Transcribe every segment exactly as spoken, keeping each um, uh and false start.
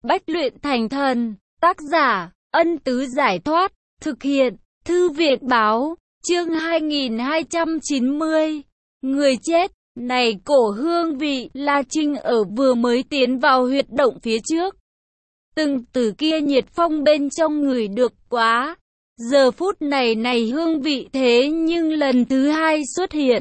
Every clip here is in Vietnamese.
Bách luyện thành thần. Tác giả, Ân Tứ Giải Thoát. Thực hiện, Thư Viện Báo. Chương hai nghìn hai trăm chín mươi. Người chết. Này cổ hương vị, La Trinh ở vừa mới tiến vào huyệt động phía trước. Từng từ kia nhiệt phong bên trong người được quá. Giờ phút này này hương vị thế nhưng lần thứ hai xuất hiện.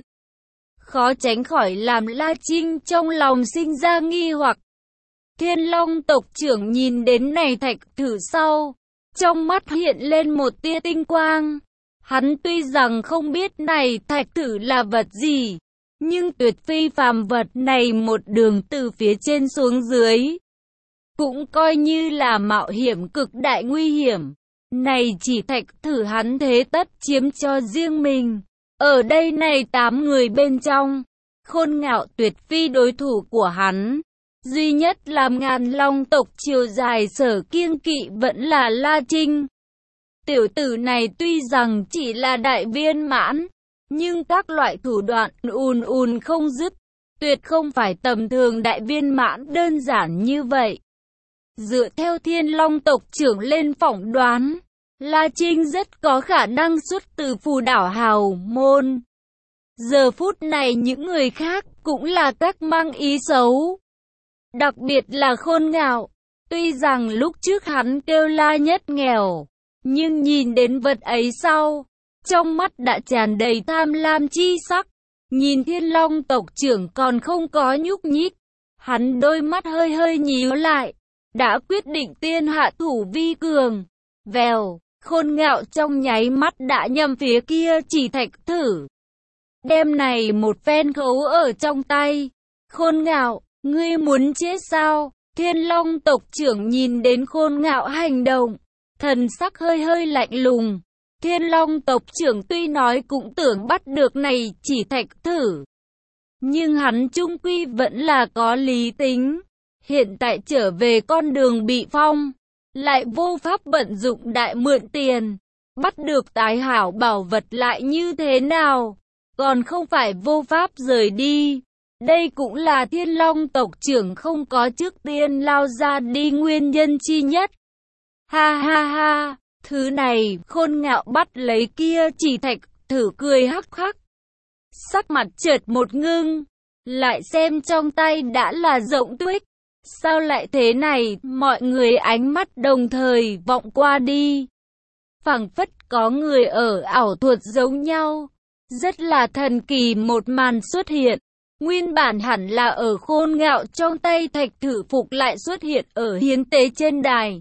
Khó tránh khỏi làm La Trinh trong lòng sinh ra nghi hoặc. Thiên Long tộc trưởng nhìn đến này thạch thử sau. Trong mắt hiện lên một tia tinh quang. Hắn tuy rằng không biết này thạch thử là vật gì. Nhưng tuyệt phi phàm vật này một đường từ phía trên xuống dưới. Cũng coi như là mạo hiểm cực đại nguy hiểm. Này chỉ thạch thử hắn thế tất chiếm cho riêng mình. Ở đây này tám người bên trong. Khôn Ngạo tuyệt phi đối thủ của hắn. Duy nhất làm Ngàn Long tộc chiều dài sở kiêng kỵ vẫn là La Trinh. Tiểu tử này tuy rằng chỉ là đại viên mãn. Nhưng các loại thủ đoạn ùn ùn không dứt. Tuyệt không phải tầm thường đại viên mãn đơn giản như vậy. Dựa theo Thiên Long tộc trưởng lên phỏng đoán, La Trinh rất có khả năng xuất từ phù đảo hào môn. Giờ phút này những người khác cũng là các mang ý xấu. Đặc biệt là Khôn Ngạo. Tuy rằng lúc trước hắn kêu La Nhất nghèo, nhưng nhìn đến vật ấy sau, trong mắt đã tràn đầy tham lam chi sắc. Nhìn Thiên Long tộc trưởng còn không có nhúc nhích. Hắn đôi mắt hơi hơi nhíu lại. Đã quyết định tiên hạ thủ vi cường. Vèo, Khôn Ngạo trong nháy mắt đã nhằm phía kia chỉ thạch thử. Đem này một phen khấu ở trong tay. Khôn Ngạo, ngươi muốn chết sao? Thiên Long tộc trưởng nhìn đến Khôn Ngạo hành động. Thần sắc hơi hơi lạnh lùng. Thiên Long tộc trưởng tuy nói cũng tưởng bắt được này chỉ thạch thử. Nhưng hắn chung quy vẫn là có lý tính. Hiện tại trở về con đường bị phong. Lại vô pháp vận dụng đại mượn tiền. Bắt được tái hảo bảo vật lại như thế nào? Còn không phải vô pháp rời đi. Đây cũng là Thiên Long tộc trưởng không có trước tiên lao ra đi nguyên nhân chi nhất. Ha ha ha. Thứ này, Khôn Ngạo bắt lấy kia chỉ thạch thử cười hắc hắc. Sắc mặt chợt một ngưng. Lại xem trong tay đã là rộng tuyết. Sao lại thế này? Mọi người ánh mắt đồng thời vọng qua đi. Phảng phất có người ở ảo thuật giống nhau. Rất là thần kỳ một màn xuất hiện. Nguyên bản hẳn là ở Khôn Ngạo trong tay thạch thử phục lại xuất hiện ở hiến tế trên đài.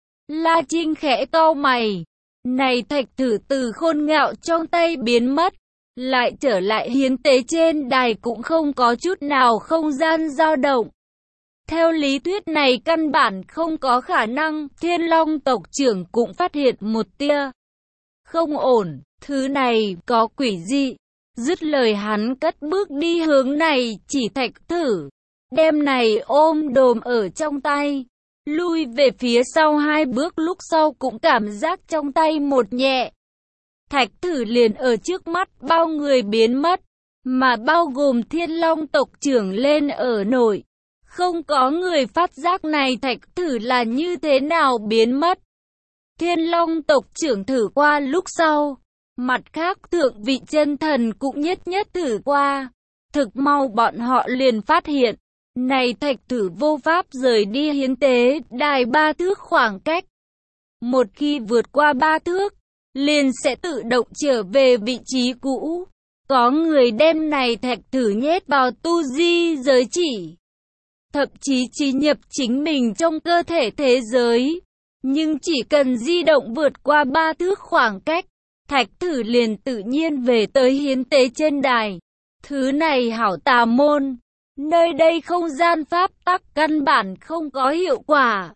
La Trinh khẽ cau mày. Này thạch thử từ Khôn Ngạo trong tay biến mất. Lại trở lại hiến tế trên đài cũng không có chút nào không gian dao động. Theo lý thuyết này căn bản không có khả năng. Thiên Long tộc trưởng cũng phát hiện một tia không ổn. Thứ này có quỷ dị. Dứt lời hắn cất bước đi hướng này chỉ thạch thử. Đem này ôm đồm ở trong tay. Lui về phía sau hai bước lúc sau cũng cảm giác trong tay một nhẹ. Thạch thử liền ở trước mắt bao người biến mất. Mà bao gồm Thiên Long tộc trưởng lên ở nổi. Không có người phát giác này thạch thử là như thế nào biến mất. Thiên Long tộc trưởng thử qua lúc sau. Mặt khác thượng vị chân thần cũng nhất nhất thử qua. Thực mau bọn họ liền phát hiện. Này thạch thử vô pháp rời đi hiến tế đài ba thước khoảng cách. Một khi vượt qua ba thước, liền sẽ tự động trở về vị trí cũ. Có người đem này thạch thử nhét vào tu di giới chỉ. Thậm chí trí nhập chính mình trong cơ thể thế giới. Nhưng chỉ cần di động vượt qua ba thước khoảng cách, thạch thử liền tự nhiên về tới hiến tế trên đài. Thứ này hảo tà môn. Nơi đây không gian pháp tắc căn bản không có hiệu quả.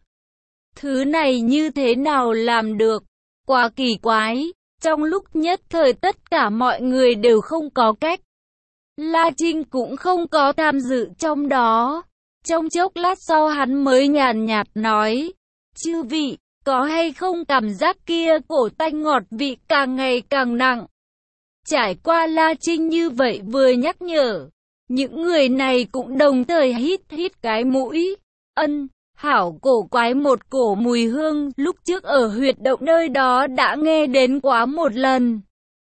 Thứ này như thế nào làm được? Quá kỳ quái. Trong lúc nhất thời tất cả mọi người đều không có cách. La Trinh cũng không có tham dự trong đó. Trong chốc lát sau hắn mới nhàn nhạt nói. Chư vị, có hay không cảm giác kia cổ tanh ngọt vị càng ngày càng nặng? Trải qua La Trinh như vậy vừa nhắc nhở. Những người này cũng đồng thời hít hít cái mũi. Ân, Hảo cổ quái, một cổ mùi hương, lúc trước ở huyệt động nơi đó đã nghe đến quá một lần.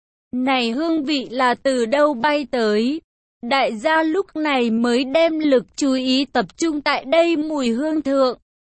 Này hương vị là từ đâu bay tới? Đại gia lúc này mới đem lực chú ý tập trung tại đây mùi hương thượng.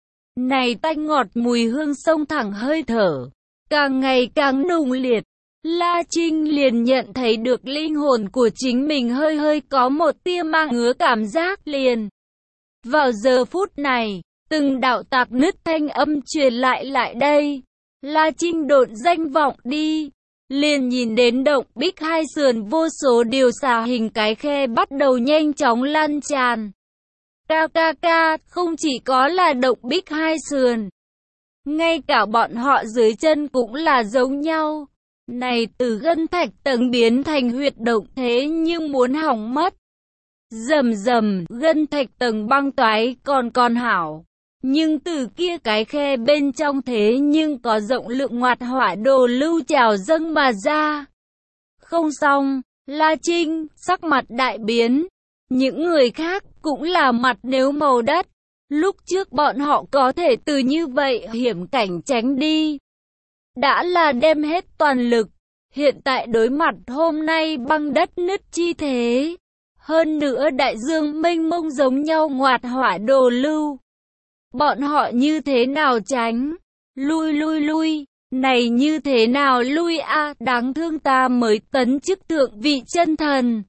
Này tanh ngọt mùi hương xông thẳng hơi thở, càng ngày càng nồng liệt. La Trinh liền nhận thấy được linh hồn của chính mình hơi hơi có một tia mang ngứa cảm giác liền. Vào giờ phút này, từng đạo tạp nứt thanh âm truyền lại lại đây. La Trinh độn danh vọng đi, liền nhìn đến động bích hai sườn vô số điều xà hình cái khe bắt đầu nhanh chóng lan tràn. Ca ca ca, không chỉ có là động bích hai sườn, ngay cả bọn họ dưới chân cũng là giống nhau. Này từ gân thạch tầng biến thành huyệt động thế nhưng muốn hỏng mất. Rầm rầm, gân thạch tầng băng toái còn còn hảo. Nhưng từ kia cái khe bên trong thế nhưng có rộng lượng ngoạt hỏa đồ lưu trào dâng mà ra. Không xong, La Trinh, sắc mặt đại biến. Những người khác cũng là mặt nếu màu đất. Lúc trước bọn họ có thể từ như vậy hiểm cảnh tránh đi. Đã là đem hết toàn lực. Hiện tại đối mặt hôm nay băng đất nứt chi thế. Hơn nữa đại dương mênh mông giống nhau ngoạt hỏa đồ lưu. Bọn họ như thế nào tránh? Lui lui lui, này như thế nào lui a à, đáng thương ta mới tấn chức thượng vị chân thần.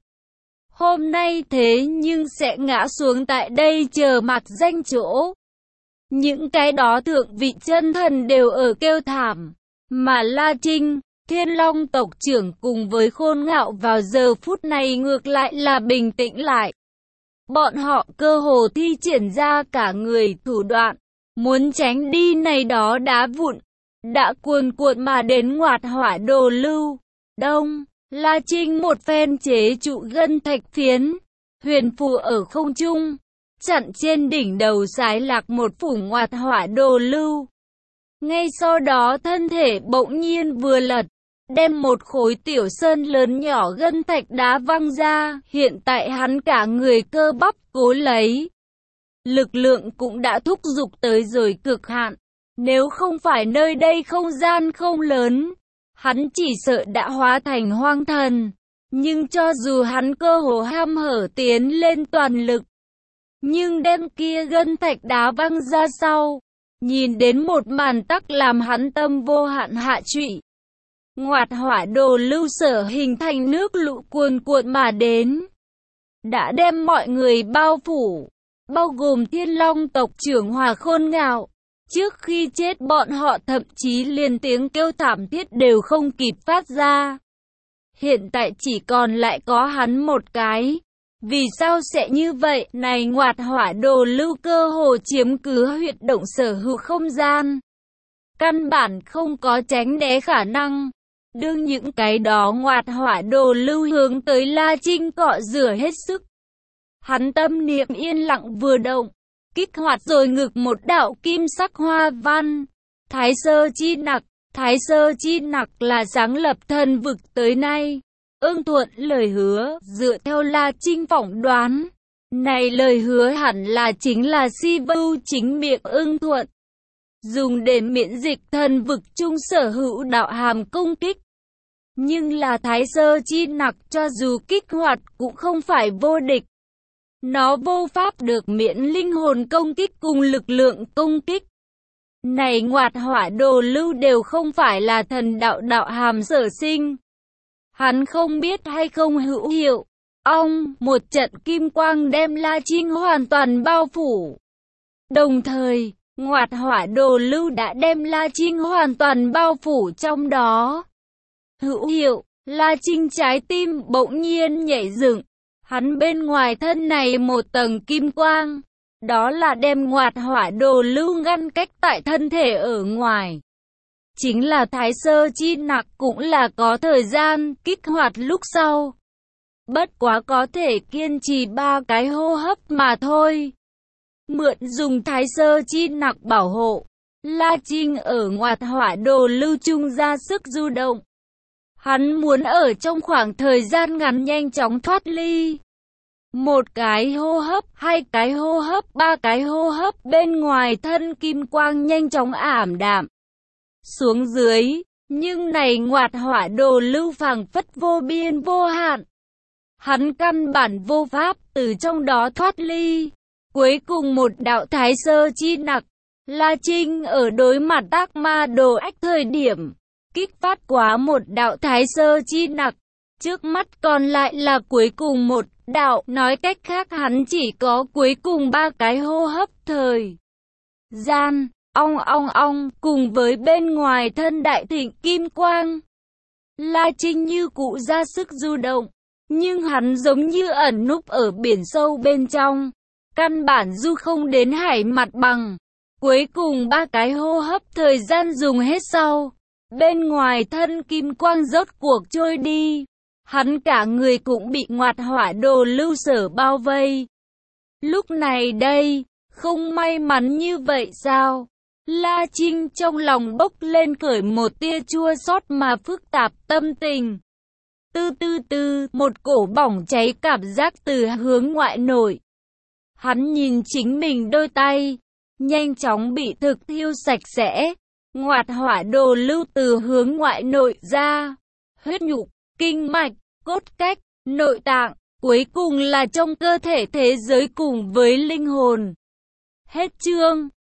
Hôm nay thế nhưng sẽ ngã xuống tại đây chờ mặc danh chỗ. Những cái đó thượng vị chân thần đều ở kêu thảm. Mà La Trinh, Thiên Long tộc trưởng cùng với Khôn Ngạo vào giờ phút này ngược lại là bình tĩnh lại. Bọn họ cơ hồ thi triển ra cả người thủ đoạn, muốn tránh đi này đó đá vụn, đã cuồn cuộn mà đến ngoạt hỏa đồ lưu. Đông, La Trinh một phen chế trụ gân thạch phiến, huyền phù ở không trung, chặn trên đỉnh đầu sái lạc một phủ ngoạt hỏa đồ lưu. Ngay sau đó thân thể bỗng nhiên vừa lật, đem một khối tiểu sơn lớn nhỏ gân thạch đá văng ra, hiện tại hắn cả người cơ bắp cố lấy. Lực lượng cũng đã thúc giục tới rồi cực hạn, nếu không phải nơi đây không gian không lớn, hắn chỉ sợ đã hóa thành hoang thần. Nhưng cho dù hắn cơ hồ ham hở tiến lên toàn lực, nhưng đem kia gân thạch đá văng ra sau, nhìn đến một màn tắc làm hắn tâm vô hạn hạ trụy. Ngoạt hỏa đồ lưu sở hình thành nước lũ cuồn cuộn mà đến, đã đem mọi người bao phủ, bao gồm Thiên Long tộc trưởng Hòa Khôn Ngạo. Trước khi chết bọn họ thậm chí liền tiếng kêu thảm thiết đều không kịp phát ra. Hiện tại chỉ còn lại có hắn một cái. Vì sao sẽ như vậy? Này ngoạt hỏa đồ lưu cơ hồ chiếm cứ huyệt động sở hữu không gian, căn bản không có tránh né khả năng. Đương những cái đó ngoạt hỏa đồ lưu hướng tới La Trinh cọ rửa hết sức. Hắn tâm niệm yên lặng vừa động, kích hoạt rồi ngực một đạo kim sắc hoa văn. Thái sơ chi nặc, thái sơ chi nặc là sáng lập thần vực tới nay. Ưng thuận lời hứa, dựa theo La Trinh phỏng đoán, này lời hứa hẳn là chính là si vưu chính miệng ưng thuận, dùng để miễn dịch thần vực chung sở hữu đạo hàm công kích. Nhưng là thái sơ chi nặc cho dù kích hoạt cũng không phải vô địch. Nó vô pháp được miễn linh hồn công kích cùng lực lượng công kích. Này ngoạt hỏa đồ lưu đều không phải là thần đạo đạo hàm sở sinh. Hắn không biết hay không hữu hiệu. Ông, một trận kim quang đem La Trinh hoàn toàn bao phủ. Đồng thời, ngoạt hỏa đồ lưu đã đem La Trinh hoàn toàn bao phủ trong đó. Hữu hiệu, La Trinh trái tim bỗng nhiên nhảy dựng. Hắn bên ngoài thân này một tầng kim quang, đó là đem ngoạt hỏa đồ lưu ngăn cách tại thân thể ở ngoài. Chính là thái sơ chi nặc cũng là có thời gian kích hoạt lúc sau. Bất quá có thể kiên trì ba cái hô hấp mà thôi. Mượn dùng thái sơ chi nặc bảo hộ, La Trinh ở ngoạt hỏa đồ lưu trung ra sức du động. Hắn muốn ở trong khoảng thời gian ngắn nhanh chóng thoát ly. Một cái hô hấp, hai cái hô hấp, ba cái hô hấp, bên ngoài thân kim quang nhanh chóng ảm đạm xuống dưới, nhưng này ngoạt hỏa đồ lưu phảng phất vô biên vô hạn. Hắn căn bản vô pháp từ trong đó thoát ly. Cuối cùng một đạo thái sơ chi nặc, La Trinh ở đối mặt ác ma đồ ách thời điểm, kích phát quá một đạo thái sơ chi nặc. Trước mắt còn lại là cuối cùng một đạo, nói cách khác hắn chỉ có cuối cùng ba cái hô hấp thời gian, ong ong ong, cùng với bên ngoài thân đại thịnh kim quang. La Trinh như cụ ra sức du động, nhưng hắn giống như ẩn núp ở biển sâu bên trong, căn bản du không đến hải mặt bằng. Cuối cùng ba cái hô hấp thời gian dùng hết sau, bên ngoài thân kim quang rốt cuộc trôi đi. Hắn cả người cũng bị ngoạt hỏa đồ lưu sở bao vây. Lúc này đây, không may mắn như vậy sao? La Trinh trong lòng bốc lên khởi một tia chua xót mà phức tạp tâm tình. Tư tư tư, một cổ bỏng cháy cảm giác từ hướng ngoại nổi. Hắn nhìn chính mình đôi tay, nhanh chóng bị thực thiêu sạch sẽ. Ngoạt hỏa đồ lưu từ hướng ngoại nội ra. Huyết nhục, kinh mạch, cốt cách, nội tạng, cuối cùng là trong cơ thể thế giới cùng với linh hồn. Hết chương.